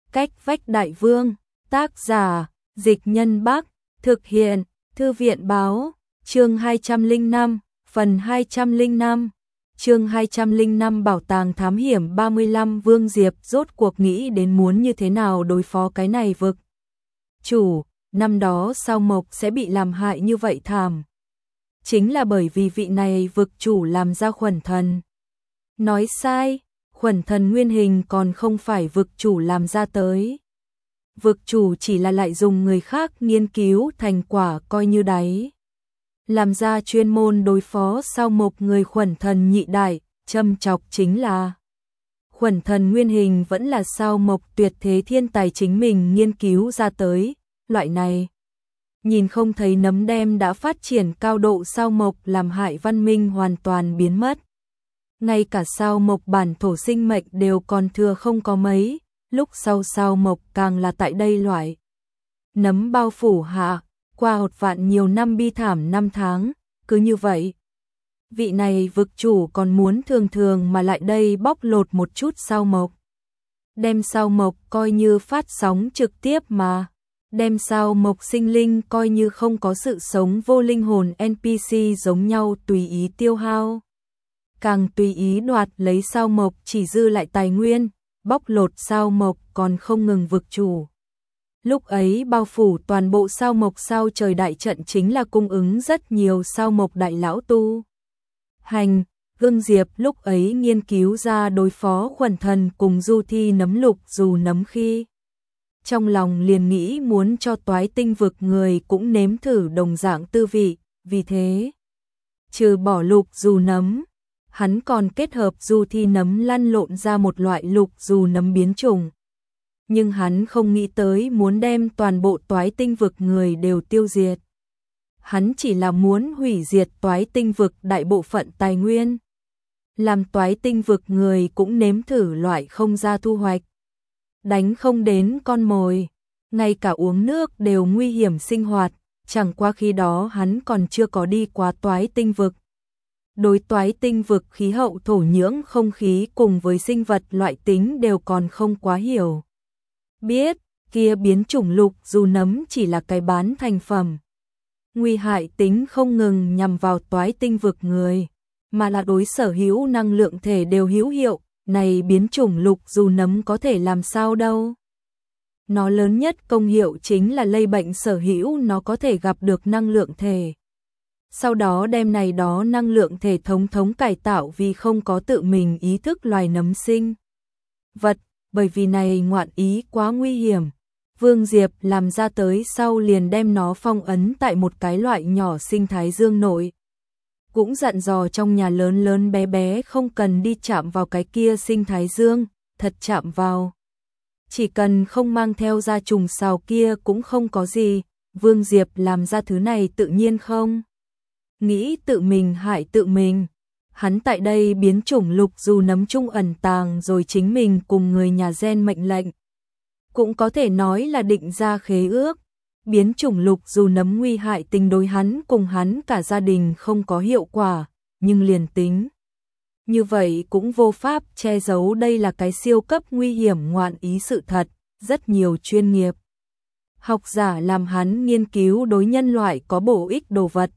Cách vách đại vương, tác giả, Dịch Nhân Bắc, thực hiện, Thư viện báo, chương 205, phần 205. Chương 205 Bảo tàng thám hiểm 35. Vương Diệp rốt cuộc nghĩ đến muốn như thế nào đối phó cái này vực chủ, năm đó sao Mộc sẽ bị làm hại như vậy thảm. Chính là bởi vì vị này vực chủ làm ra Khuẩn Thần. Nói sai, Khuẩn Thần nguyên hình còn không phải vực chủ làm ra tới. Vực chủ chỉ là lại dùng người khác nghiên cứu thành quả coi như đáy. Làm ra chuyên môn đối phó sao Mộc người Khuẩn Thần nhị đại, châm chọc chính là Khuẩn Thần nguyên hình vẫn là sao Mộc tuyệt thế thiên tài chính mình nghiên cứu ra tới, loại này. Nhìn không thấy nấm đem đã phát triển cao độ sao Mộc làm hại văn minh hoàn toàn biến mất. Ngay cả sao Mộc bản thổ sinh mệnh đều còn thừa không có mấy, lúc sau sao Mộc càng là tại đây loại. Nấm bao phủ hạ, qua 1 vạn nhiều năm bi thảm 5 tháng, cứ như vậy. Vị này vực chủ còn muốn thường thường mà lại đây bóc lột một chút sao Mộc. Đem sao Mộc coi như phát sóng trực tiếp mà. Đem sao Mộc sinh linh coi như không có sự sống vô linh hồn NPC giống nhau tùy ý tiêu hao. Càng tùy ý đoạt lấy sao Mộc chỉ dư lại tài nguyên, bóc lột sao Mộc còn không ngừng vực chủ. Lúc ấy bao phủ toàn bộ sao Mộc sao trời đại trận chính là cung ứng rất nhiều sao Mộc đại lão tu. Hành, Vương Diệp lúc ấy nghiên cứu ra đối phó Khuẩn Thần cùng du thi nấm lục dù nấm khi. Trong lòng liền nghĩ muốn cho toái tinh vực người cũng nếm thử đồng dạng tư vị, vì thế, trừ bỏ lục dù nấm, hắn còn kết hợp du thi nấm lăn lộn ra một loại lục dù nấm biến chủng. Nhưng hắn không nghĩ tới muốn đem toàn bộ toái tinh vực người đều tiêu diệt. Hắn chỉ là muốn hủy diệt toái tinh vực đại bộ phận tài nguyên. Làm toái tinh vực người cũng nếm thử loại không ra thu hoạch. Đánh không đến con mồi, ngay cả uống nước đều nguy hiểm sinh hoạt, chẳng qua khi đó hắn còn chưa có đi qua toái tinh vực. Đối toái tinh vực khí hậu thổ nhưỡng không khí cùng với sinh vật loại tính đều còn không quá hiểu. Biết, kia biến chủng lục dù nấm chỉ là cái bán thành phẩm. Nguy hại tính không ngừng nhằm vào toái tinh vực người, mà là đối sở hữu năng lượng thể đều hữu hiệu. Này biến chủng lục dù nấm có thể làm sao đâu. Nó lớn nhất công hiệu chính là lây bệnh sở hữu nó có thể gặp được năng lượng thể. Sau đó đem này đó năng lượng thể thống cải tạo vì không có tự mình ý thức loài nấm sinh vật, bởi vì này ngoạn ý quá nguy hiểm. Vương Diệp làm ra tới sau liền đem nó phong ấn tại một cái loại nhỏ sinh thái dương nội. Cũng dặn dò trong nhà lớn lớn bé bé không cần đi chạm vào cái kia sinh thái dương, thật chạm vào. Chỉ cần không mang theo ra trùng sào kia cũng không có gì, Vương Diệp làm ra thứ này tự nhiên không. Nghĩ tự mình hại tự mình, hắn tại đây biến chủng lục dù nấm chung ẩn tàng rồi chính mình cùng người nhà gen mệnh lệnh. Cũng có thể nói là định ra khế ước. Biến chủng lục dù nấm nguy hại tình đối hắn cùng hắn cả gia đình không có hiệu quả, nhưng liền tính. Như vậy cũng vô pháp che giấu đây là cái siêu cấp nguy hiểm ngoạn ý sự thật, rất nhiều chuyên nghiệp. Học giả làm hắn nghiên cứu đối nhân loại có bổ ích đồ vật.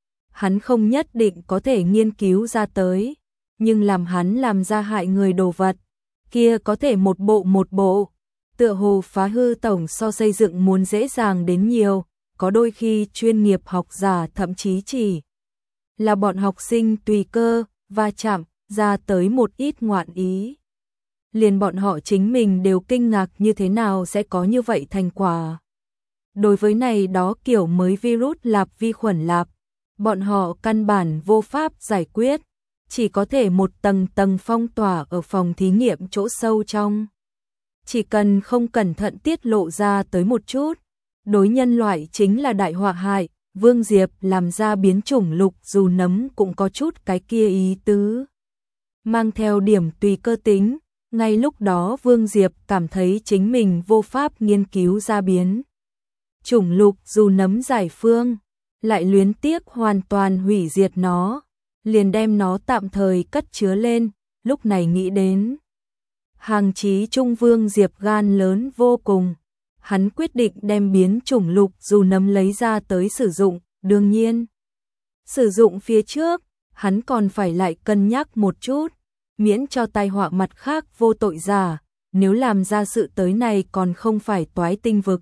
Hắn không nhất định có thể nghiên cứu ra tới, nhưng làm hắn làm ra hại người đồ vật, kia có thể một bộ. Tựa hồ phá hư tổng so xây dựng muốn dễ dàng đến nhiều, có đôi khi chuyên nghiệp học giả thậm chí chỉ là bọn học sinh tùy cơ, va chạm, ra tới một ít ngoạn ý. Liền bọn họ chính mình đều kinh ngạc như thế nào sẽ có như vậy thành quả. Đối với này đó kiểu mới virus lạp vi khuẩn lạp, bọn họ căn bản vô pháp giải quyết, chỉ có thể một tầng tầng phong tỏa ở phòng thí nghiệm chỗ sâu trong. Chỉ cần không cẩn thận tiết lộ ra tới một chút, đối nhân loại chính là đại họa hại. Vương Diệp làm ra biến chủng lục dù nấm cũng có chút cái kia ý tứ. Mang theo điểm tùy cơ tính, ngay lúc đó Vương Diệp cảm thấy chính mình vô pháp nghiên cứu ra biến chủng lục dù nấm giải phương, lại luyến tiếc hoàn toàn hủy diệt nó, liền đem nó tạm thời cất chứa lên, lúc này nghĩ đến. Hàng Chí Trung Vương Diệp gan lớn vô cùng. Hắn quyết định đem biến chủng lục dù nấm lấy ra tới sử dụng, đương nhiên. Sử dụng phía trước, hắn còn phải lại cân nhắc một chút, miễn cho tai họa mặt khác vô tội giả, nếu làm ra sự tới này còn không phải toái tinh vực,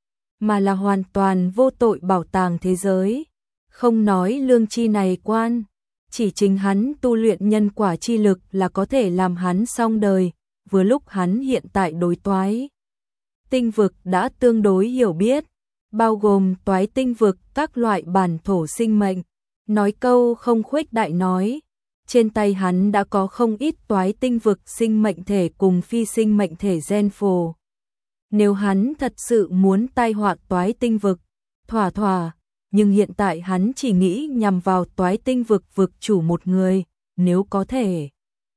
mà là hoàn toàn vô tội bảo tàng thế giới. Không nói lương chi này quan, chỉ chính hắn tu luyện nhân quả chi lực là có thể làm hắn xong đời, vừa lúc hắn hiện tại đối toái tinh vực đã tương đối hiểu biết, bao gồm toái tinh vực các loại bản thổ sinh mệnh. Nói câu không khuếch đại nói, trên tay hắn đã có không ít toái tinh vực sinh mệnh thể cùng phi sinh mệnh thể gen phồ. Nếu hắn thật sự muốn tai họa toái tinh vực, thỏa, nhưng hiện tại hắn chỉ nghĩ nhằm vào toái tinh vực vực chủ một người, nếu có thể.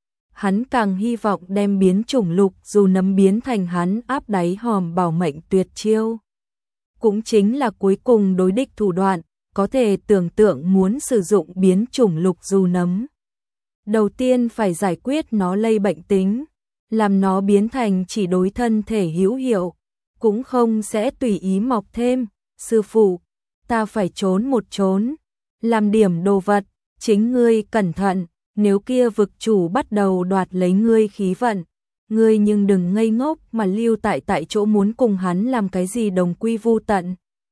Hắn càng hy vọng đem biến chủng lục dù nấm biến thành hắn áp đáy hòm bảo mệnh tuyệt chiêu. Cũng chính là cuối cùng đối địch thủ đoạn, có thể tưởng tượng muốn sử dụng biến chủng lục dù nấm. Đầu tiên phải giải quyết nó lây bệnh tính, làm nó biến thành chỉ đối thân thể hữu hiệu, cũng không sẽ tùy ý mọc thêm. Sư phụ, ta phải trốn một trốn, làm điểm đồ vật, chính ngươi cẩn thận, nếu kia vực chủ bắt đầu đoạt lấy ngươi khí vận, ngươi nhưng đừng ngây ngốc mà lưu tại chỗ muốn cùng hắn làm cái gì đồng quy vu tận.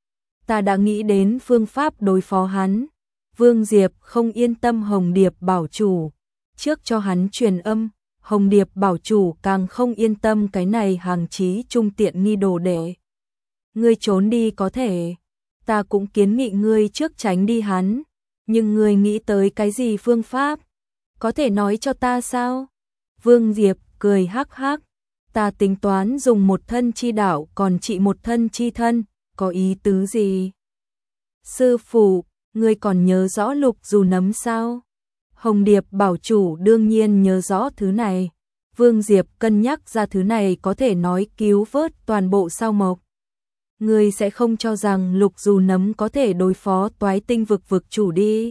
Ta đã nghĩ đến phương pháp đối phó hắn. Vương Diệp không yên tâm Hồng Điệp bảo chủ, trước cho hắn truyền âm, Hồng Điệp bảo chủ càng không yên tâm cái này Hàng Chí Trung tiện nghi đồ đệ. Ngươi trốn đi có thể, ta cũng kiến nghị ngươi trước tránh đi hắn, nhưng ngươi nghĩ tới cái gì phương pháp? Có thể nói cho ta sao? Vương Diệp cười hắc hắc, ta tính toán dùng một thân chi đạo còn trị một thân chi thân, có ý tứ gì? Sư phụ, ngươi còn nhớ rõ lục dù nấm sao? Hồng Điệp bảo chủ đương nhiên nhớ rõ thứ này. Vương Diệp cân nhắc ra thứ này có thể nói cứu vớt toàn bộ sao mộc. Ngươi sẽ không cho rằng lục dù nấm có thể đối phó toái tinh vực vực chủ đi.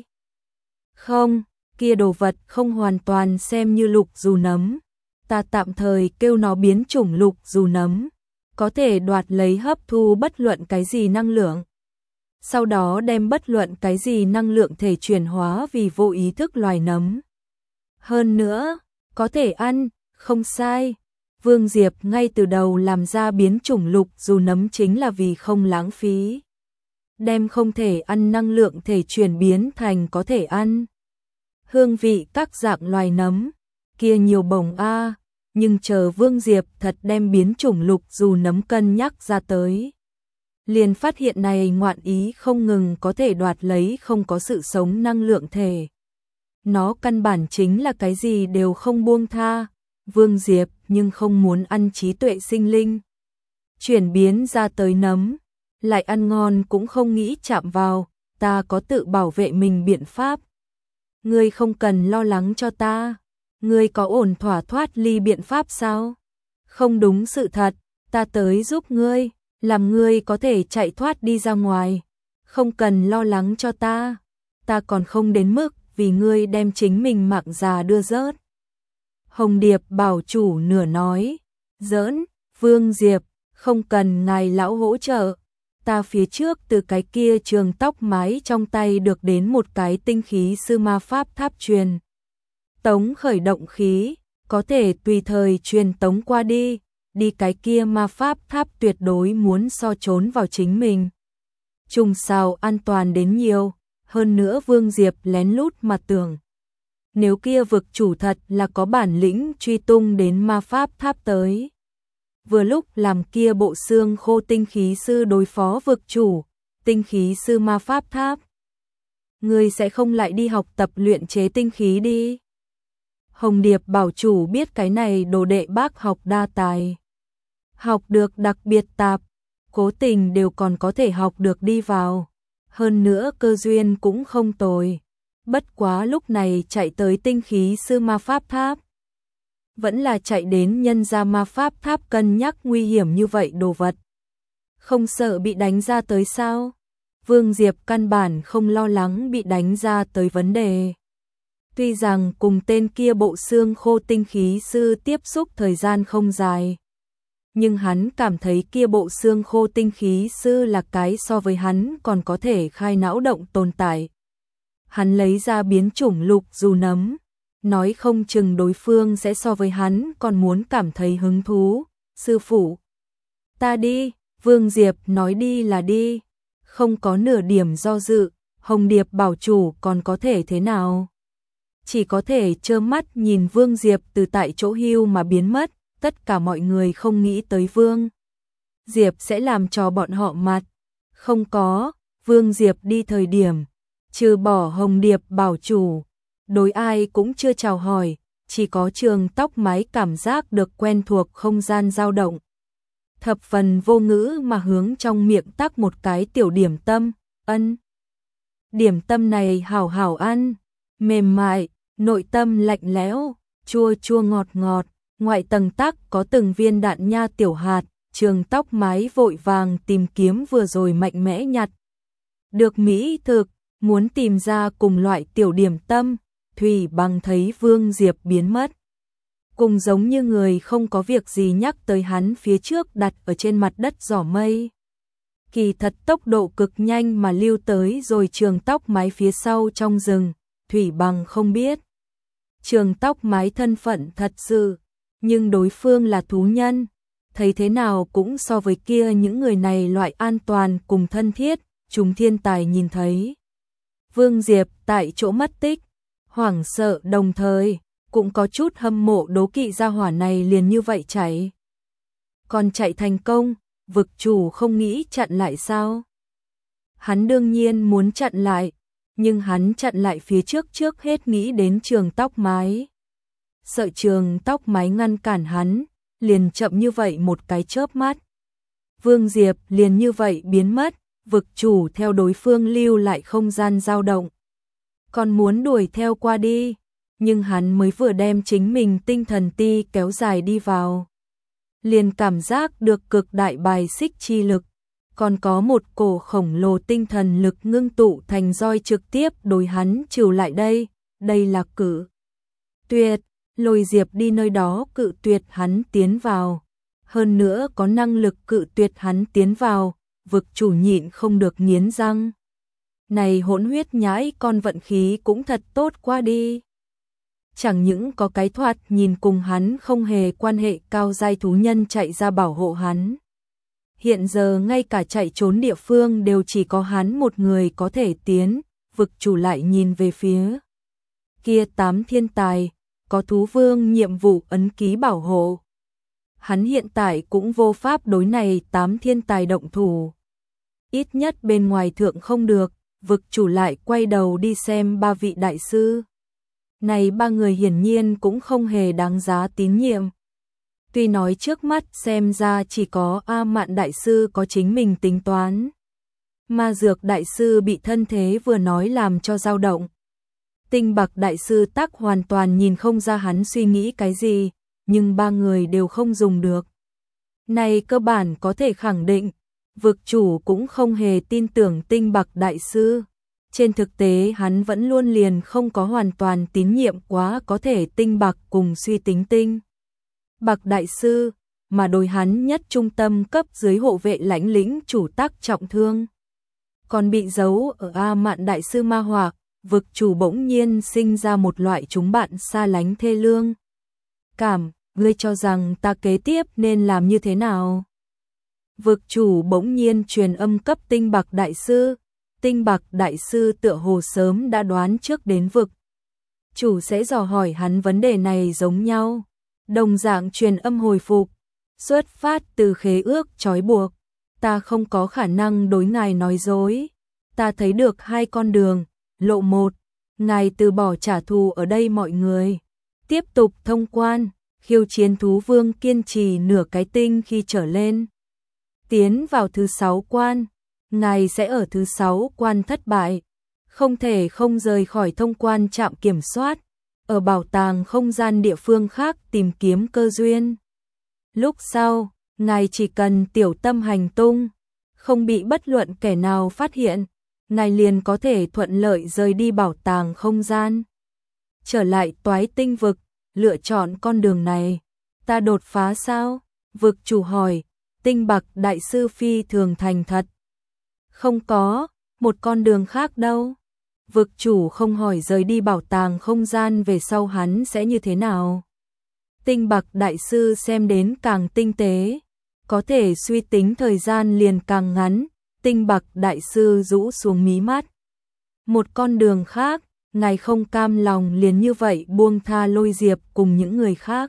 Không, kia đồ vật không hoàn toàn xem như lục dù nấm. Ta tạm thời kêu nó biến chủng lục dù nấm, có thể đoạt lấy hấp thu bất luận cái gì năng lượng. Sau đó đem bất luận cái gì năng lượng thể chuyển hóa vì vô ý thức loài nấm. Hơn nữa, có thể ăn, không sai. Vương Diệp ngay từ đầu làm ra biến chủng lục dù nấm chính là vì không lãng phí. Đem không thể ăn năng lượng thể chuyển biến thành có thể ăn. Hương vị các dạng loài nấm, kia nhiều bổng a, nhưng chờ Vương Diệp thật đem biến chủng lục dù nấm cân nhắc ra tới. Liền phát hiện này ngoạn ý không ngừng có thể đoạt lấy không có sự sống năng lượng thể. Nó căn bản chính là cái gì đều không buông tha. Vương Diệp nhưng không muốn ăn trí tuệ sinh linh. Chuyển biến ra tới nấm, lại ăn ngon cũng không nghĩ chạm vào, ta có tự bảo vệ mình biện pháp. Ngươi không cần lo lắng cho ta, ngươi có ổn thỏa thoát ly biện pháp sao? Không đúng sự thật, ta tới giúp ngươi, làm ngươi có thể chạy thoát đi ra ngoài. Không cần lo lắng cho ta còn không đến mức vì ngươi đem chính mình mạng già đưa rớt. Hồng Điệp bảo chủ nửa nói, giỡn, Vương Diệp, không cần ngài lão hỗ trợ. Ta phía trước từ cái kia trường tóc mái trong tay được đến một cái tinh khí sư ma pháp tháp truyền tống khởi động khí, có thể tùy thời truyền tống qua đi cái kia ma pháp tháp tuyệt đối muốn so trốn vào chính mình. Trùng sao an toàn đến nhiều, hơn nữa Vương Diệp lén lút mà tưởng. Nếu kia vực chủ thật là có bản lĩnh truy tung đến ma pháp tháp tới. Vừa lúc làm kia bộ xương khô tinh khí sư đối phó vực chủ, tinh khí sư ma pháp tháp. Ngươi sẽ không lại đi học tập luyện chế tinh khí đi. Hồng Điệp bảo chủ biết cái này đồ đệ bác học đa tài. Học được đặc biệt tạp, cố tình đều còn có thể học được đi vào. Hơn nữa cơ duyên cũng không tồi. Bất quá lúc này chạy tới tinh khí sư ma pháp tháp. Vẫn là chạy đến nhân ra ma pháp tháp cân nhắc nguy hiểm như vậy đồ vật. Không sợ bị đánh ra tới sao? Vương Diệp căn bản không lo lắng bị đánh ra tới vấn đề. Tuy rằng cùng tên kia bộ xương khô tinh khí sư tiếp xúc thời gian không dài, nhưng hắn cảm thấy kia bộ xương khô tinh khí sư là cái so với hắn còn có thể khai não động tồn tại. Hắn lấy ra biến chủng lục dù nấm, nói không chừng đối phương sẽ so với hắn còn muốn cảm thấy hứng thú. Sư phụ, ta đi. Vương Diệp nói đi là đi, không có nửa điểm do dự. Hồng Điệp bảo chủ còn có thể thế nào? Chỉ có thể trơ mắt nhìn Vương Diệp từ tại chỗ hưu mà biến mất. Tất cả mọi người không nghĩ tới Vương Diệp sẽ làm cho bọn họ mặt. Không có, Vương Diệp đi thời điểm, trừ bỏ Hồng Điệp bảo chủ, đối ai cũng chưa chào hỏi, chỉ có Trường Tóc Mái cảm giác được quen thuộc không gian dao động. Thập phần vô ngữ mà hướng trong miệng tắc một cái tiểu điểm tâm, ân. Điểm tâm này hảo hảo ăn, mềm mại, nội tâm lạnh lẽo, chua chua ngọt ngọt, ngoại tầng tắc có từng viên đạn nha tiểu hạt. Trường Tóc Mái vội vàng tìm kiếm vừa rồi mạnh mẽ nhặt được mỹ thực, muốn tìm ra cùng loại tiểu điểm tâm. Thủy Bằng thấy Vương Diệp biến mất, cùng giống như người không có việc gì nhắc tới hắn phía trước đặt ở trên mặt đất giỏ mây. Kỳ thật tốc độ cực nhanh mà lưu tới rồi Trường Tóc Mái phía sau trong rừng. Thủy Bằng không biết Trường Tóc Mái thân phận thật sự, nhưng đối phương là thú nhân, thấy thế nào cũng so với kia những người này loại an toàn cùng thân thiết. Chúng thiên tài nhìn thấy Vương Diệp tại chỗ mất tích, hoảng sợ đồng thời cũng có chút hâm mộ đố kỵ gia hỏa này liền như vậy chạy. Còn chạy thành công, vực chủ không nghĩ chặn lại sao? Hắn đương nhiên muốn chặn lại, nhưng hắn chặn lại phía trước hết nghĩ đến Trường Tóc Mái. Sợ Trường Tóc Mái ngăn cản hắn, liền chậm như vậy một cái chớp mắt. Vương Diệp liền như vậy biến mất, vực chủ theo đối phương lưu lại không gian dao động. Còn muốn đuổi theo qua đi, nhưng hắn mới vừa đem chính mình tinh thần ti kéo dài đi vào, liền cảm giác được cực đại bài xích chi lực, còn có một cổ khổng lồ tinh thần lực ngưng tụ thành roi trực tiếp đối hắn trừ lại đây. Đây là cự tuyệt, Lôi Diệp đi nơi đó cự tuyệt hắn tiến vào, hơn nữa có năng lực cự tuyệt hắn tiến vào. Vực chủ nhịn không được nghiến răng. Này hỗn huyết nhãi con vận khí cũng thật tốt qua đi. Chẳng những có cái thoạt nhìn cùng hắn không hề quan hệ cao giai thú nhân chạy ra bảo hộ hắn. Hiện giờ ngay cả chạy trốn địa phương đều chỉ có hắn một người có thể tiến. Vực chủ lại nhìn về phía kia 8 thiên tài, có thú vương nhiệm vụ ấn ký bảo hộ. Hắn hiện tại cũng vô pháp đối này 8 thiên tài động thủ. Ít nhất bên ngoài thượng không được, vực chủ lại quay đầu đi xem 3 vị đại sư. Này 3 người hiển nhiên cũng không hề đáng giá tín nhiệm. Tuy nói trước mắt xem ra chỉ có A Mạn đại sư có chính mình tính toán. Ma Dược đại sư bị thân thế vừa nói làm cho dao động. Tinh Bạc đại sư tắc hoàn toàn nhìn không ra hắn suy nghĩ cái gì, nhưng 3 người đều không dùng được. Này cơ bản có thể khẳng định, vực chủ cũng không hề tin tưởng Tinh Bạc đại sư. Trên thực tế hắn vẫn luôn liền không có hoàn toàn tín nhiệm quá có thể Tinh Bạc cùng suy tính Tinh Bạc đại sư, mà đối hắn nhất trung tâm cấp dưới hộ vệ lãnh lĩnh chủ tắc trọng thương. Còn bị giấu ở A Mạn đại sư ma hoặc, vực chủ bỗng nhiên sinh ra một loại chúng bạn xa lánh thê lương. Ngươi cho rằng ta kế tiếp nên làm như thế nào? Vực chủ bỗng nhiên truyền âm cấp Tinh Bạc đại sư. Tinh Bạc đại sư tựa hồ sớm đã đoán trước đến vực chủ sẽ dò hỏi hắn vấn đề này giống nhau. Đồng dạng truyền âm hồi phục, xuất phát từ khế ước trói buộc, ta không có khả năng đối ngài nói dối. Ta thấy được 2 con đường. Lộ 1, ngài từ bỏ trả thù ở đây mọi người, tiếp tục thông quan, khiêu chiến thú vương kiên trì nửa cái tinh khi trở lên. Tiến vào thứ 6 quan, ngài sẽ ở thứ 6 quan thất bại, không thể không rời khỏi thông quan trạm kiểm soát, ở bảo tàng không gian địa phương khác tìm kiếm cơ duyên. Lúc sau, ngài chỉ cần tiểu tâm hành tung, không bị bất luận kẻ nào phát hiện, ngài liền có thể thuận lợi rời đi bảo tàng không gian. trở lại Toái Tinh vực, lựa chọn con đường này. Ta đột phá sao? Vực chủ hỏi. Tinh Bạc đại sư phi thường thành thật. Không có, một con đường khác đâu. Vực chủ không hỏi rời đi bảo tàng không gian về sau hắn sẽ như thế nào. Tinh Bạc đại sư xem đến càng tinh tế, có thể suy tính thời gian liền càng ngắn. Tinh Bạc đại sư rũ xuống mí mắt. Một con đường khác, ngài không cam lòng liền như vậy buông tha Lôi Diệp cùng những người khác.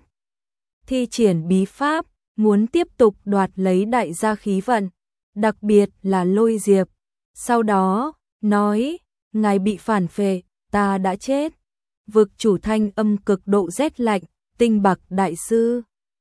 Thi triển bí pháp, muốn tiếp tục đoạt lấy đại gia khí vận, đặc biệt là Lôi Diệp. Sau đó, nói, ngài bị phản phệ, ta đã chết. Vực chủ thanh âm cực độ rét lạnh. Tinh Bạc đại sư,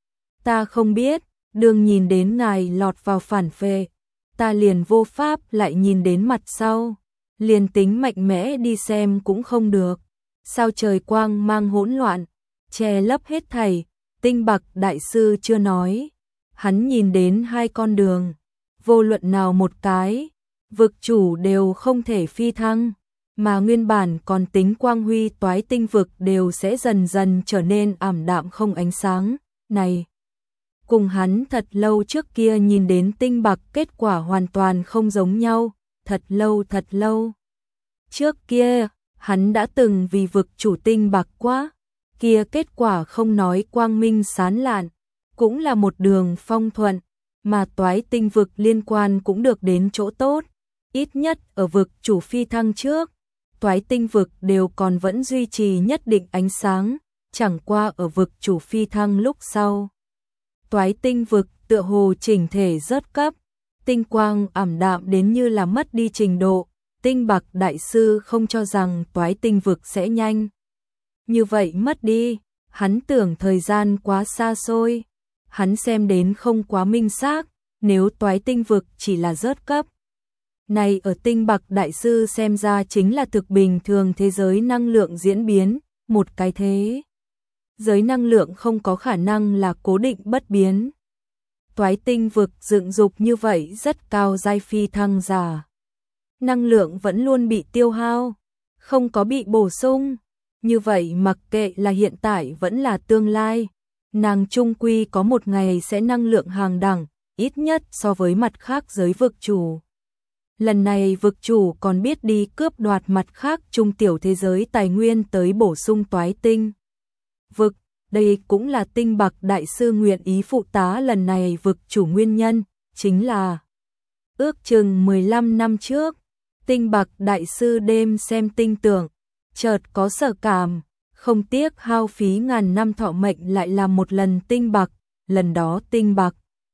ta không biết, đường nhìn đến ngài lọt vào phản phệ, ta liền vô pháp lại nhìn đến mặt sau, liền tính mạnh mẽ đi xem cũng không được. Sao trời quang mang hỗn loạn, che lấp hết thảy. Tinh Bạc đại sư chưa nói, hắn nhìn đến hai con đường, vô luận nào một cái, vực chủ đều không thể phi thăng, mà nguyên bản còn tính quang huy Toái Tinh vực đều sẽ dần dần trở nên ảm đạm không ánh sáng. Này, cùng hắn thật lâu trước kia nhìn đến Tinh Bạc kết quả hoàn toàn không giống nhau, thật lâu. Trước kia, hắn đã từng vì vực chủ Tinh Bạc quá, kia kết quả không nói quang minh sáng lạn, cũng là một đường phong thuận, mà Toái Tinh vực liên quan cũng được đến chỗ tốt, ít nhất ở vực chủ phi thăng trước. Toái Tinh vực đều còn vẫn duy trì nhất định ánh sáng, chẳng qua ở vực chủ phi thăng lúc sau. Toái Tinh vực tựa hồ chỉnh thể rớt cấp, tinh quang ảm đạm đến như là mất đi trình độ. Tinh Bạc đại sư không cho rằng Toái Tinh vực sẽ nhanh như vậy mất đi, hắn tưởng thời gian quá xa xôi, hắn xem đến không quá minh xác, nếu Toái Tinh vực chỉ là rớt cấp. Này ở Tinh Bạc đại sư xem ra chính là thực bình thường thế giới năng lượng diễn biến, một cái thế giới năng lượng không có khả năng là cố định bất biến. Toái Tinh vực dựng dục như vậy rất cao giai phi thăng giả. Năng lượng vẫn luôn bị tiêu hao, không có bị bổ sung. Như vậy mặc kệ là hiện tại vẫn là tương lai, nàng trung quy có một ngày sẽ năng lượng hàng đẳng, ít nhất so với mặt khác giới vực chủ. Lần này vực chủ còn biết đi cướp đoạt mặt khác trung tiểu thế giới tài nguyên tới bổ sung Toái Tinh vực. Đây cũng là Tinh Bạc đại sư nguyện ý phụ tá lần này vực chủ nguyên nhân, chính là ước chừng 15 năm trước, Tinh Bạc đại sư đêm xem tinh tưởng, chợt có sở cảm, không tiếc hao phí ngàn năm thọ mệnh lại làm một lần Tinh Bạc, lần đó Tinh Bạc.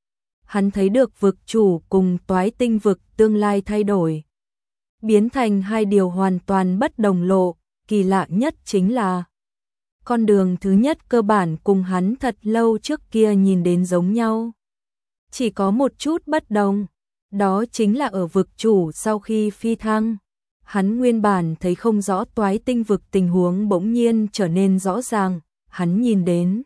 Hắn thấy được vực chủ cùng Toái Tinh vực tương lai thay đổi, biến thành hai điều hoàn toàn bất đồng lộ, kỳ lạ nhất chính là con đường thứ nhất cơ bản cùng hắn thật lâu trước kia nhìn đến giống nhau. Chỉ có một chút bất đồng, đó chính là ở vực chủ sau khi phi thăng. Hắn nguyên bản thấy không rõ Toái Tinh vực tình huống bỗng nhiên trở nên rõ ràng, hắn nhìn đến.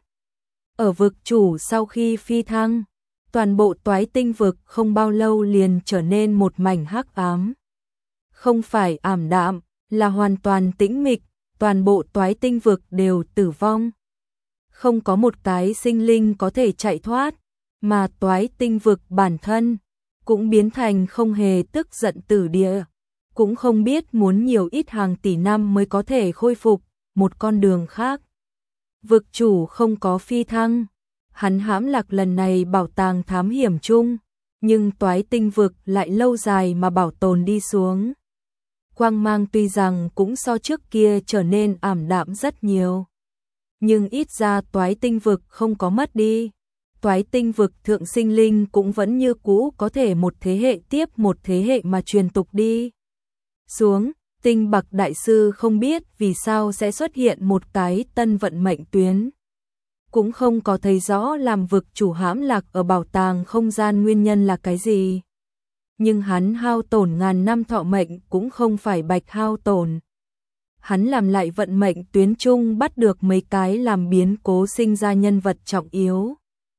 Ở vực chủ sau khi phi thăng, toàn bộ Toái Tinh vực không bao lâu liền trở nên một mảnh hắc ám. Không phải ảm đạm, là hoàn toàn tĩnh mịch, toàn bộ Toái Tinh vực đều tử vong. Không có một cái sinh linh có thể chạy thoát, mà Toái Tinh vực bản thân cũng biến thành không hề tức giận tử địa, cũng không biết muốn nhiều ít hàng tỷ năm mới có thể khôi phục một con đường khác. Vực chủ không có phi thăng, hắn hãm lạc lần này bảo tàng thám hiểm chung, nhưng Toái Tinh vực lại lâu dài mà bảo tồn đi xuống. Quang mang tuy rằng cũng so trước kia trở nên ảm đạm rất nhiều, nhưng ít ra Toái Tinh vực không có mất đi. Toái Tinh vực thượng sinh linh cũng vẫn như cũ có thể một thế hệ tiếp một thế hệ mà truyền tục đi xuống. Tinh Bạc đại sư không biết vì sao sẽ xuất hiện một cái tân vận mệnh tuyến, cũng không có thấy rõ làm vực chủ hãm lạc ở bảo tàng không gian nguyên nhân là cái gì. Nhưng hắn hao tổn ngàn năm thọ mệnh cũng không phải bạch hao tổn. Hắn làm lại vận mệnh tuyến chung bắt được mấy cái làm biến cố sinh ra nhân vật trọng yếu.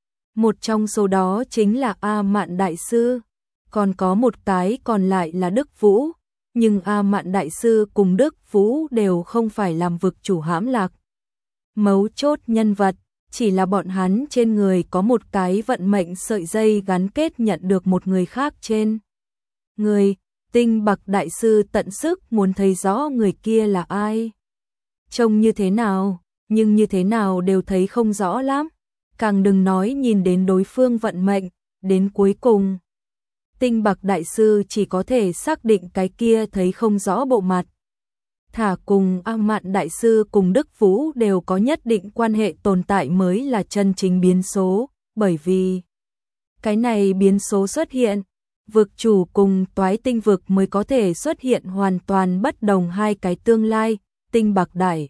Một trong số đó chính là A Mạn đại sư, còn có một cái còn lại là Đức Vũ, nhưng A Mạn Đại Sư cùng Đức Vũ đều không phải làm vực chủ hãm lạc. Mấu chốt nhân vật, chỉ là bọn hắn trên người có một cái vận mệnh sợi dây gắn kết nhận được một người khác trên người. Tinh Bạc Đại Sư tận sức muốn thấy rõ người kia là ai, trông như thế nào, nhưng như thế nào đều thấy không rõ lắm, càng đừng nói nhìn đến đối phương vận mệnh. Đến cuối cùng, Tinh Bạc Đại Sư chỉ có thể xác định cái kia thấy không rõ bộ mặt. Thả cùng A Mạn Đại Sư cùng Đức Vũ đều có nhất định quan hệ tồn tại mới là chân chính biến số, bởi vì cái này biến số xuất hiện, vực chủ cùng Toái Tinh vực mới có thể xuất hiện hoàn toàn bất đồng hai cái tương lai. Tinh Bạc Đại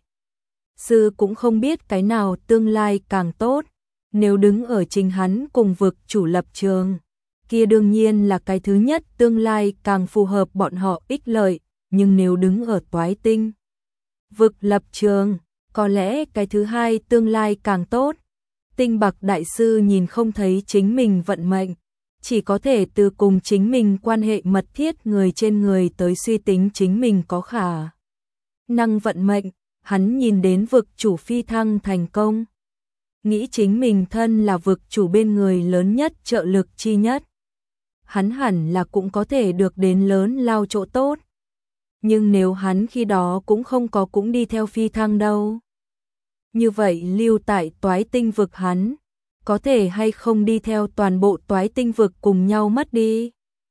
Sư cũng không biết cái nào tương lai càng tốt, nếu đứng ở chính hắn cùng vực chủ lập trường, kia đương nhiên là cái thứ nhất tương lai càng phù hợp bọn họ ích lợi, nhưng nếu đứng ở Toái Tinh vực lập trường, có lẽ cái thứ hai tương lai càng tốt. Tinh Bạc Đại Sư nhìn không thấy chính mình vận mệnh, chỉ có thể từ cùng chính mình quan hệ mật thiết người trên người tới suy tính chính mình có khả năng vận mệnh. Hắn nhìn đến vực chủ phi thăng thành công, nghĩ chính mình thân là vực chủ bên người lớn nhất trợ lực chi nhất, hắn hẳn là cũng có thể được đến lớn lao chỗ tốt. Nhưng nếu hắn khi đó cũng không có cũng đi theo phi thăng đâu, như vậy lưu tại Toái Tinh vực hắn có thể hay không đi theo toàn bộ Toái Tinh vực cùng nhau mất đi.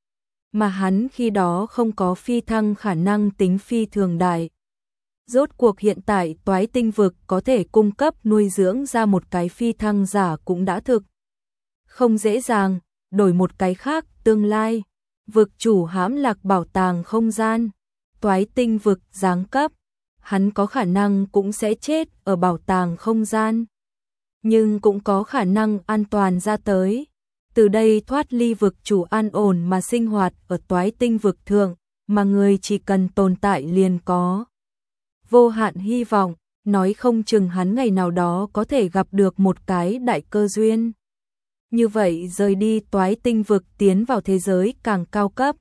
Mà hắn khi đó không có phi thăng khả năng tính phi thường đại. Rốt cuộc hiện tại Toái Tinh vực có thể cung cấp nuôi dưỡng ra một cái phi thăng giả cũng đã thực không dễ dàng. Đổi một cái khác tương lai, vực chủ hãm lạc bảo tàng không gian, Toái Tinh vực giáng cấp, hắn có khả năng cũng sẽ chết ở bảo tàng không gian, nhưng cũng có khả năng an toàn ra tới, từ đây thoát ly vực chủ an ổn mà sinh hoạt ở Toái Tinh vực thượng, mà người chỉ cần tồn tại liền có vô hạn hy vọng, nói không chừng hắn ngày nào đó có thể gặp được một cái đại cơ duyên. Như vậy rời đi Toái Tinh vực tiến vào thế giới càng cao cấp,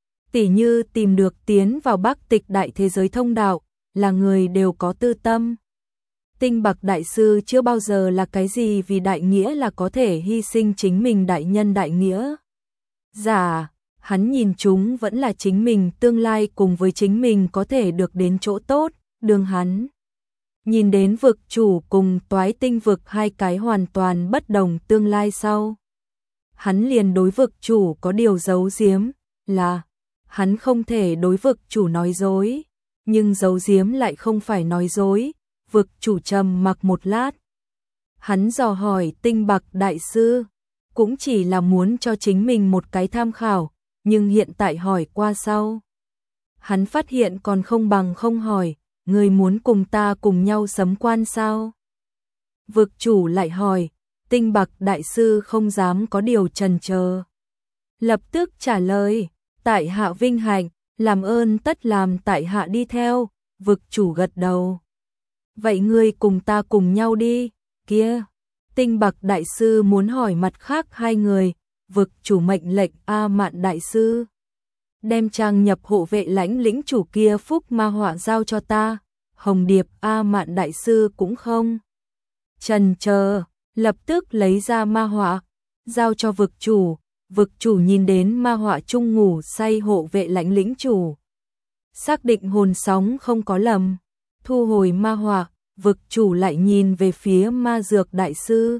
tỉ như tìm được tiến vào Bắc Tịch đại thế giới thông đạo, là người đều có tư tâm. Tinh Bạc Đại Sư chưa bao giờ là cái gì vì đại nghĩa là có thể hy sinh chính mình đại nhân đại nghĩa. Giả, hắn nhìn chúng vẫn là chính mình tương lai cùng với chính mình có thể được đến chỗ tốt, đường hắn nhìn đến vực chủ cùng Toái Tinh vực hai cái hoàn toàn bất đồng tương lai sau. Hắn liền đối vực chủ có điều giấu giếm, là hắn không thể đối vực chủ nói dối, nhưng giấu giếm lại không phải nói dối. Vực chủ trầm mặc một lát, hắn dò hỏi Tinh Bạc Đại Sư, cũng chỉ là muốn cho chính mình một cái tham khảo, nhưng hiện tại hỏi qua sau, hắn phát hiện còn không bằng không hỏi. Người muốn cùng ta cùng nhau sấm quan sao? Vực chủ lại hỏi, Tinh Bạc Đại Sư không dám có điều chần chờ, lập tức trả lời, tại hạ vinh hạnh, làm ơn tất làm tại hạ đi theo. Vực chủ gật đầu, vậy ngươi cùng ta cùng nhau đi. Kia, Tinh Bạc Đại Sư muốn hỏi mặt khác hai người. Vực chủ mệnh lệnh A Mạn Đại Sư đem trang nhập hộ vệ lãnh lĩnh chủ kia phúc ma họa giao cho ta. Hồng Điệp A Mạn Đại Sư cũng không chần chờ, lập tức lấy ra ma họa, giao cho vực chủ. Vực chủ nhìn đến ma họa chung ngủ say hộ vệ lãnh lĩnh chủ, xác định hồn sóng không có lầm, thu hồi ma họa. Vực chủ lại nhìn về phía ma dược đại sư,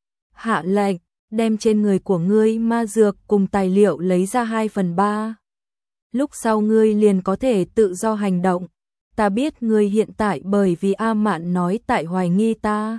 hạ lệnh đem trên người của ngươi ma dược cùng tài liệu lấy ra 2/3, lúc sau ngươi liền có thể tự do hành động. Ta biết ngươi hiện tại bởi vì A Mạn nói tại hoài nghi ta.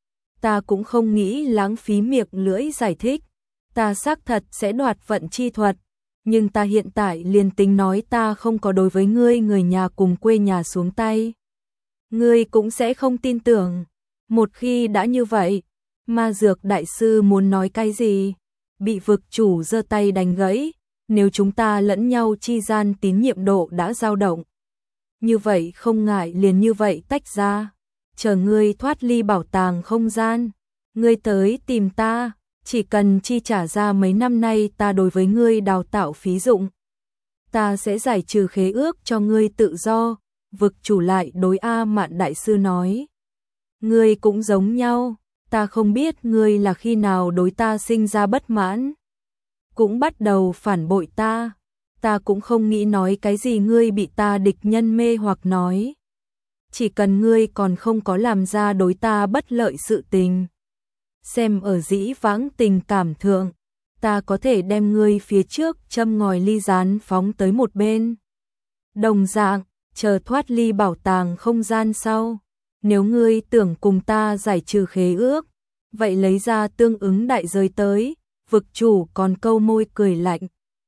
Ta cũng không nghĩ lãng phí miệng lưỡi giải thích. Ta xác thật sẽ đoạt vận chi thuật. Nhưng ta hiện tại liền tính nói ta không có đối với ngươi người nhà cùng quê nhà xuống tay. Ngươi cũng sẽ không tin tưởng. Một khi đã như vậy, ma dược đại sư muốn nói cái gì? Bị vực chủ giơ tay đánh gãy. Nếu chúng ta lẫn nhau chi gian tín nhiệm độ đã dao động, như vậy không ngại liền như vậy tách ra, chờ ngươi thoát ly bảo tàng không gian, ngươi tới tìm ta, chỉ cần chi trả ra mấy năm nay ta đối với ngươi đào tạo phí dụng. ta sẽ giải trừ khế ước cho ngươi tự do. Vực chủ lại đối A Mạn đại sư nói. Ngươi cũng giống nhau, ta không biết ngươi là khi nào đối ta sinh ra bất mãn. Cũng bắt đầu phản bội ta cũng không nghĩ nói cái gì ngươi bị ta địch nhân mê hoặc nói. Chỉ cần ngươi còn không có làm ra đối ta bất lợi sự tình. Xem ở dĩ vãng tình cảm thượng, ta có thể đem ngươi phía trước châm ngòi ly gián phóng tới một bên. Đồng dạng, chờ thoát ly bảo tàng không gian sau, nếu ngươi tưởng cùng ta giải trừ khế ước, vậy lấy ra tương ứng đại giới tới. Vực chủ còn câu môi cười lạnh.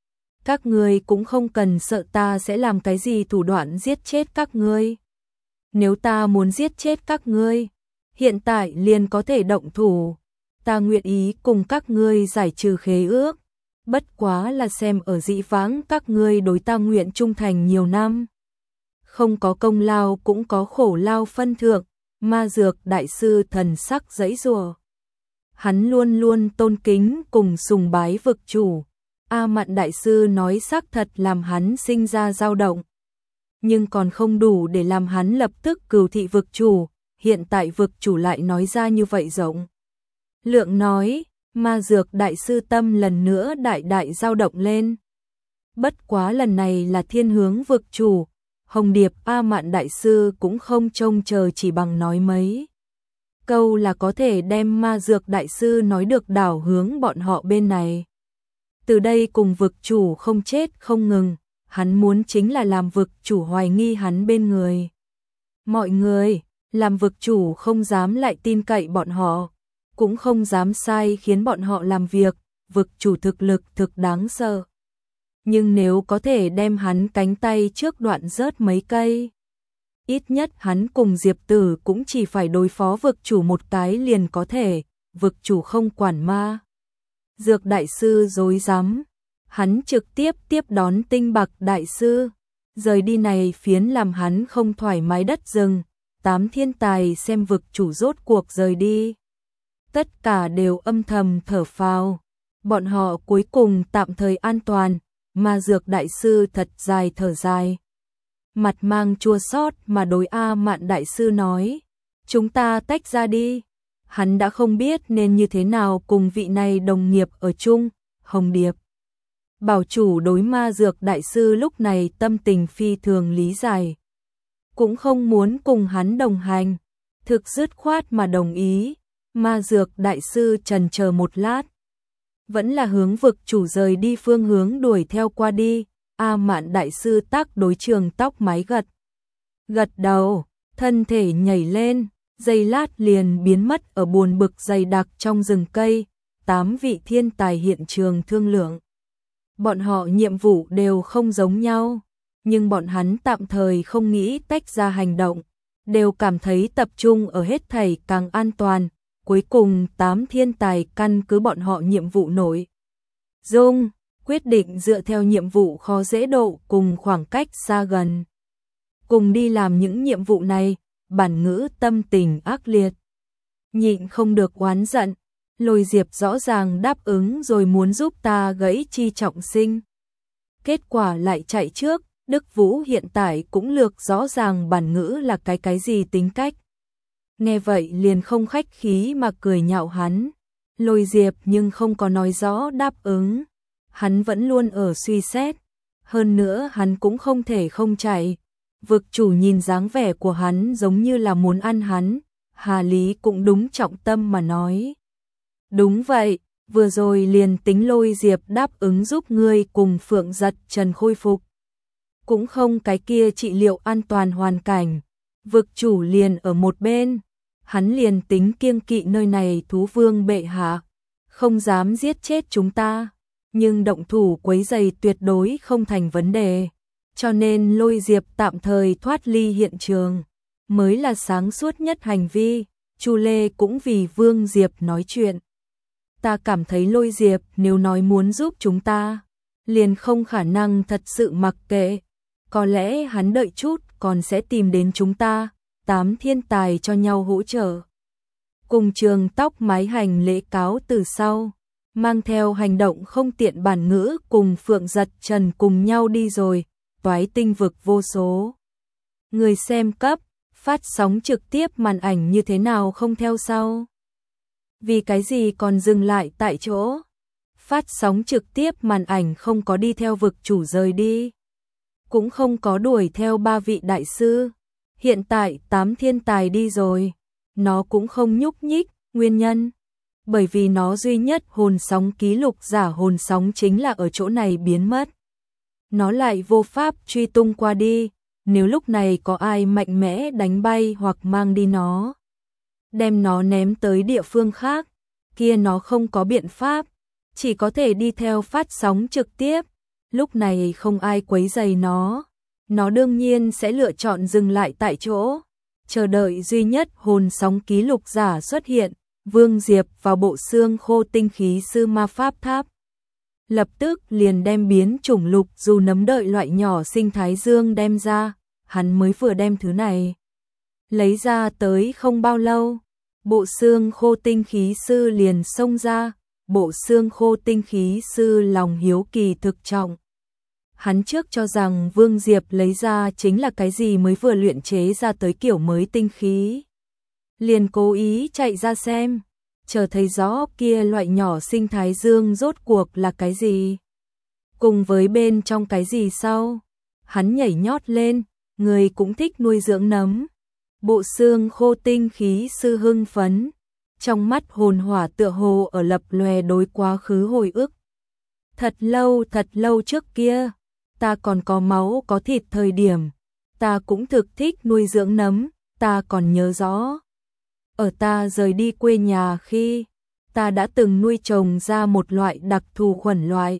Các ngươi cũng không cần sợ ta sẽ làm cái gì thủ đoạn giết chết các ngươi. Nếu ta muốn giết chết các ngươi, hiện tại liền có thể động thủ. Ta nguyện ý cùng các ngươi giải trừ khế ước. Bất quá là xem ở dĩ vãng các ngươi đối ta nguyện trung thành nhiều năm. Không có công lao cũng có khổ lao phân thượng. Ma dược đại sư thần sắc giãy giụa. Hắn luôn luôn tôn kính cùng sùng bái vực chủ. A Mạn đại sư nói xác thật làm hắn sinh ra dao động. Nhưng còn không đủ để làm hắn lập tức cừu thị vực chủ. Hiện tại vực chủ lại nói ra như vậy rộng. Lượng nói, ma dược đại sư tâm lần nữa đại dao động lên. Bất quá lần này là thiên hướng vực chủ. Hồng Điệp A Mạn đại sư cũng không trông chờ chỉ bằng nói mấy câu là có thể đem ma dược đại sư nói được đảo hướng bọn họ bên này. Từ đây cùng vực chủ không chết không ngừng, hắn muốn chính là làm vực chủ hoài nghi hắn bên người. Mọi người, làm vực chủ không dám lại tin cậy bọn họ, cũng không dám sai khiến bọn họ làm việc, vực chủ thực lực thực đáng sợ. Nhưng nếu có thể đem hắn cánh tay trước đoạn rớt mấy cây, ít nhất hắn cùng Diệp Tử cũng chỉ phải đối phó vực chủ một cái liền có thể, vực chủ không quản ma. Dược đại sư rối rắm, hắn trực tiếp tiếp đón Tinh Bạc đại sư, rời đi này phiến làm hắn không thoải mái đất rừng, 8 thiên tài xem vực chủ rốt cuộc rời đi. Tất cả đều âm thầm thở phào, bọn họ cuối cùng tạm thời an toàn, mà dược đại sư thật dài thở dài. Mặt mang chua xót mà đối A Mạn đại sư nói, chúng ta tách ra đi. Hắn đã không biết nên như thế nào cùng vị này đồng nghiệp ở chung. Hồng Điệp bảo chủ đối ma dược đại sư lúc này tâm tình phi thường lý giải, cũng không muốn cùng hắn đồng hành, thực dứt khoát mà đồng ý. Ma dược đại sư chần chờ một lát, vẫn là hướng vực chủ rời đi phương hướng đuổi theo qua đi. A Mạn đại sư tác đối trường tóc mái gật đầu, thân thể nhảy lên, giây lát liền biến mất ở buồn bực dày đặc trong rừng cây. 8 vị thiên tài hiện trường thương lượng. Bọn họ nhiệm vụ đều không giống nhau, nhưng bọn hắn tạm thời không nghĩ tách ra hành động, đều cảm thấy tập trung ở hết thảy càng an toàn. Cuối cùng 8 thiên tài căn cứ bọn họ nhiệm vụ nội dung, quyết định dựa theo nhiệm vụ khó dễ độ cùng khoảng cách xa gần. Cùng đi làm những nhiệm vụ này, Bản Ngữ tâm tình ác liệt. Nhịn không được oán giận, Lôi Diệp rõ ràng đáp ứng rồi muốn giúp ta gãy chi trọng sinh. Kết quả lại chạy trước, Đức Vũ hiện tại cũng lược rõ ràng Bản Ngữ là cái gì tính cách. Nghe vậy liền không khách khí mà cười nhạo hắn. Lôi Diệp nhưng không có nói rõ đáp ứng. Hắn vẫn luôn ở suy xét. Hơn nữa hắn cũng không thể không chạy. Vực chủ nhìn dáng vẻ của hắn giống như là muốn ăn hắn. Hà Lý cũng đúng trọng tâm mà nói. Đúng vậy, vừa rồi liền tính Lôi Diệp đáp ứng giúp ngươi cùng Phượng Giật Trần khôi phục. Cũng không cái kia trị liệu an toàn hoàn cảnh. Vực chủ liền ở một bên. Hắn liền tính kiêng kỵ nơi này thú vương bệ hạ, không dám giết chết chúng ta, nhưng động thủ quấy rầy tuyệt đối không thành vấn đề, cho nên Lôi Diệp tạm thời thoát ly hiện trường, mới là sáng suốt nhất hành vi. Chu Lê cũng vì Vương Diệp nói chuyện. Ta cảm thấy Lôi Diệp nếu nói muốn giúp chúng ta, liền không khả năng thật sự mặc kệ, có lẽ hắn đợi chút còn sẽ tìm đến chúng ta. 8 thiên tài cho nhau hỗ trợ. Cùng trường tóc mái hành lễ cáo từ sau. mang theo hành động không tiện bản ngữ cùng Phượng Giật Trần cùng nhau đi rồi, toái tinh vực vô số. Người xem cấp, phát sóng trực tiếp màn ảnh như thế nào không theo sau? Vì cái gì còn dừng lại tại chỗ? Phát sóng trực tiếp màn ảnh không có đi theo vực chủ rời đi, cũng không có đuổi theo 3 vị đại sư. Hiện tại 8 thiên tài đi rồi, nó cũng không nhúc nhích, nguyên nhân bởi vì nó duy nhất hồn sóng ký lục giả hồn sóng chính là ở chỗ này biến mất. Nó lại vô pháp truy tung qua đi, nếu lúc này có ai mạnh mẽ đánh bay hoặc mang đi nó, đem nó ném tới địa phương khác, kia nó không có biện pháp, chỉ có thể đi theo phát sóng trực tiếp. Lúc này không ai quấy rầy nó đương nhiên sẽ lựa chọn dừng lại tại chỗ, chờ đợi duy nhất hồn sóng ký lục giả xuất hiện. Vương Diệp vào bộ xương khô tinh khí sư ma pháp tháp, lập tức liền đem biến chủng lục dù nấm đợi loại nhỏ sinh thái dương đem ra, hắn mới vừa đem thứ này lấy ra tới không bao lâu, bộ xương khô tinh khí sư liền xông ra, bộ xương khô tinh khí sư lòng hiếu kỳ thực trọng. Hắn trước cho rằng Vương Diệp lấy ra chính là cái gì mới vừa luyện chế ra tới kiểu mới tinh khí, liền cố ý chạy ra xem, chờ thấy rõ kia loại nhỏ sinh thái dương rốt cuộc là cái gì, cùng với bên trong cái gì sau, hắn nhảy nhót lên, người cũng thích nuôi dưỡng nấm. Bộ xương khô tinh khí sư hưng phấn, trong mắt hồn hỏa tựa hồ ở lập lòe đối quá khứ hồi ức. Thật lâu trước kia, ta còn có máu có thịt thời điểm, ta cũng thực thích nuôi dưỡng nấm, ta còn nhớ rõ. Ở ta rời đi quê nhà khi, ta đã từng nuôi trồng ra một loại đặc thù khuẩn loại.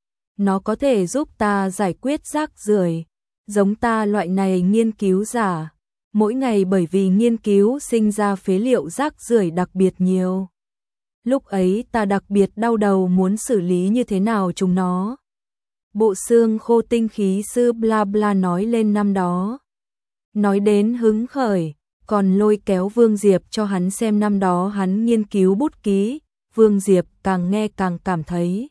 Nó có thể giúp ta giải quyết rác rưởi, giống ta loại này nghiên cứu giả. Mỗi ngày bởi vì nghiên cứu sinh ra phế liệu rác rưởi đặc biệt nhiều. Lúc ấy ta đặc biệt đau đầu muốn xử lý như thế nào chúng nó. Bộ xương khô tinh khí sư bla bla nói lên năm đó. Nói đến hứng khởi, còn lôi kéo Vương Diệp cho hắn xem năm đó hắn nghiên cứu bút ký. Vương Diệp càng nghe càng cảm thấy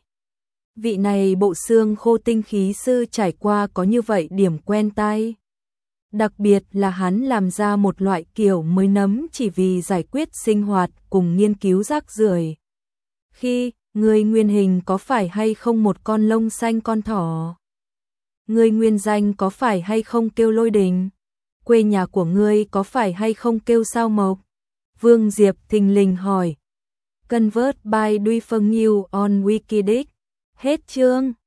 vị này bộ xương khô tinh khí sư trải qua có như vậy điểm quen tai. Đặc biệt là hắn làm ra một loại kiểu mới nấm chỉ vì giải quyết sinh hoạt cùng nghiên cứu rác rưởi. Khi, người nguyên hình có phải hay không một con lông xanh con thỏ? Người nguyên danh có phải hay không kêu Lôi Đình? Quê nhà của ngươi có phải hay không kêu Sao Mộc? Vương Diệp thình lình hỏi. Convert by Duy Phân New on Wikidic. Hết chương.